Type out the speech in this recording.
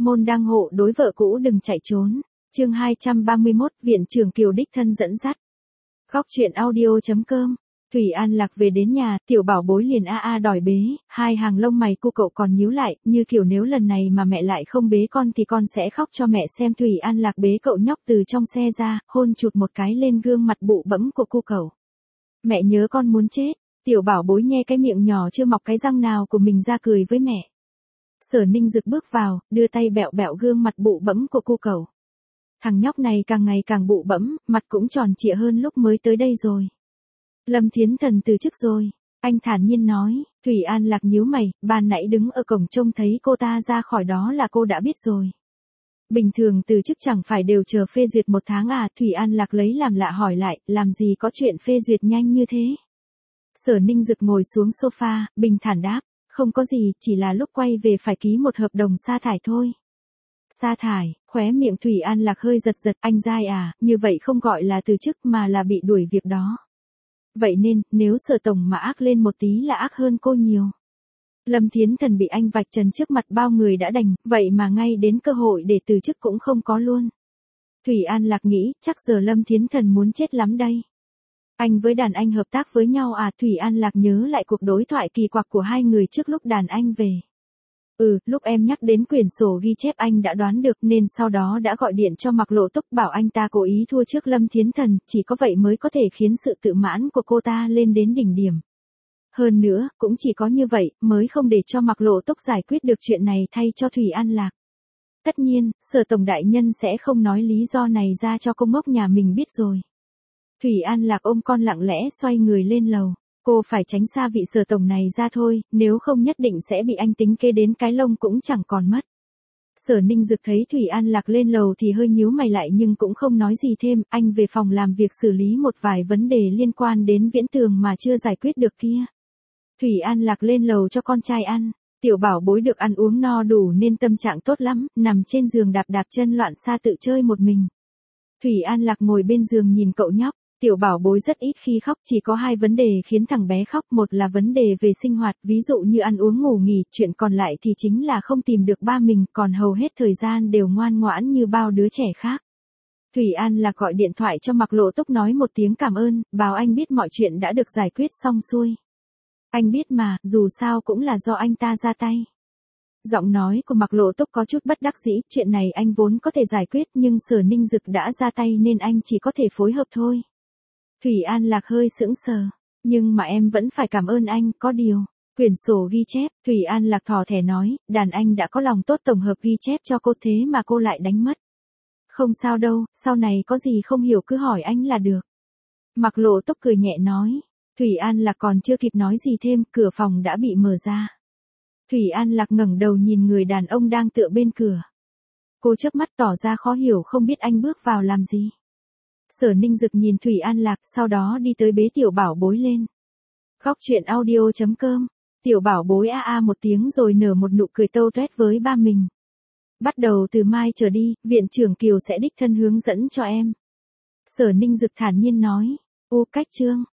Môn đăng hộ đối vợ cũ đừng chạy trốn. Chương 231, Viện trưởng Kiều đích thân dẫn dắt. Góc truyện audio.com. Thủy An Lạc về đến nhà, tiểu bảo bối liền đòi bế, hai hàng lông mày cô cậu còn nhíu lại, như kiểu nếu lần này mà mẹ lại không bế con thì con sẽ khóc cho mẹ xem. Thủy An Lạc bế cậu nhóc từ trong xe ra, hôn chụt một cái lên gương mặt bụ bẫm của cô cậu. Mẹ nhớ con muốn chết. Tiểu bảo bối nhe cái miệng nhỏ chưa mọc cái răng nào của mình ra cười với mẹ. Sở Ninh Dực bước vào, đưa tay bẹo bẹo gương mặt bụ bẫm của cô cậu. Thằng nhóc này càng ngày càng bụ bẫm, mặt cũng tròn trịa hơn lúc mới tới đây rồi. Lâm Thiến Thần từ chức rồi, anh thản nhiên nói. Thủy An Lạc nhíu mày, ban nãy đứng ở cổng trông thấy cô ta ra khỏi đó là cô đã biết rồi. Bình thường từ chức chẳng phải đều chờ phê duyệt 1 tháng à? Thủy An Lạc lấy làm lạ hỏi lại, làm gì có chuyện phê duyệt nhanh như thế? Sở Ninh Dực ngồi xuống sofa, bình thản đáp, không có gì, chỉ là lúc quay về phải ký một hợp đồng sa thải thôi. Sa thải, khóe miệng Thủy An Lạc hơi giật giật, anh dai à, như vậy không gọi là từ chức mà là bị đuổi việc đó. Vậy nên, nếu Sở tổng mà ác lên một tí là ác hơn cô nhiều. Lâm Thiến Thần bị anh vạch trần trước mặt bao người đã đành, vậy mà ngay đến cơ hội để từ chức cũng không có luôn. Thủy An Lạc nghĩ, chắc giờ Lâm Thiến Thần muốn chết lắm đây. Anh với đàn anh hợp tác với nhau à? Thủy An Lạc nhớ lại cuộc đối thoại kỳ quặc của hai người trước lúc đàn anh về. Lúc em nhắc đến quyển sổ ghi chép anh đã đoán được nên sau đó đã gọi điện cho Mạc Lộ Túc bảo anh ta cố ý thua trước Lâm Thiến Thần, chỉ có vậy mới có thể khiến sự tự mãn của cô ta lên đến đỉnh điểm. Hơn nữa, cũng chỉ có như vậy mới không để cho Mạc Lộ Túc giải quyết được chuyện này thay cho Thủy An Lạc. Tất nhiên, Sở tổng đại nhân sẽ không nói lý do này ra cho cô ngốc nhà mình biết rồi. Thủy An Lạc ôm con lặng lẽ xoay người lên lầu. Cô phải tránh xa vị Sở tổng này ra thôi, nếu không nhất định sẽ bị anh tính kế đến cái lông cũng chẳng còn mất. Sở Ninh Dực thấy Thủy An Lạc lên lầu thì hơi nhíu mày lại nhưng cũng không nói gì thêm, anh về phòng làm việc xử lý một vài vấn đề liên quan đến Viễn Tường mà chưa giải quyết được kia. Thủy An Lạc lên lầu cho con trai ăn, tiểu bảo bối được ăn uống no đủ nên tâm trạng tốt lắm, nằm trên giường đạp đạp chân loạn xạ tự chơi một mình. Thủy An Lạc ngồi bên giường nhìn cậu nhóc. Tiểu bảo bối rất ít khi khóc, chỉ có 2 vấn đề khiến thằng bé khóc, một là vấn đề về sinh hoạt, ví dụ như ăn uống ngủ nghỉ, chuyện còn lại thì chính là không tìm được ba mình, còn hầu hết thời gian đều ngoan ngoãn như bao đứa trẻ khác. Thủy An Lạc gọi điện thoại cho Mạc Lộ Túc nói một tiếng cảm ơn, bảo anh biết mọi chuyện đã được giải quyết xong xuôi. Anh biết mà, dù sao cũng là do anh ta ra tay. Giọng nói của Mạc Lộ Túc có chút bất đắc dĩ, chuyện này anh vốn có thể giải quyết nhưng Sở Ninh Dực đã ra tay nên anh chỉ có thể phối hợp thôi. Thủy An Lạc hơi sững sờ, nhưng mà em vẫn phải cảm ơn anh, có điều. Quyển sổ ghi chép, Thủy An Lạc thỏ thẻ nói, đàn anh đã có lòng tốt tổng hợp ghi chép cho cô thế mà cô lại đánh mất. Không sao đâu, sau này có gì không hiểu cứ hỏi anh là được. Mạc Lộ Túc cười nhẹ nói, Thủy An Lạc còn chưa kịp nói gì thêm, cửa phòng đã bị mở ra. Thủy An Lạc ngẩng đầu nhìn người đàn ông đang tựa bên cửa. Cô chớp mắt tỏ ra khó hiểu không biết anh bước vào làm gì. Sở Ninh Dực nhìn Thủy An Lạc, sau đó đi tới bế tiểu bảo bối lên. Góc truyện audio.com. Tiểu bảo bối một tiếng rồi nở một nụ cười tâu tuét với ba mình. Bắt đầu từ mai trở đi, viện trưởng Kiều sẽ đích thân hướng dẫn cho em. Sở Ninh Dực thản nhiên nói. Cách chương.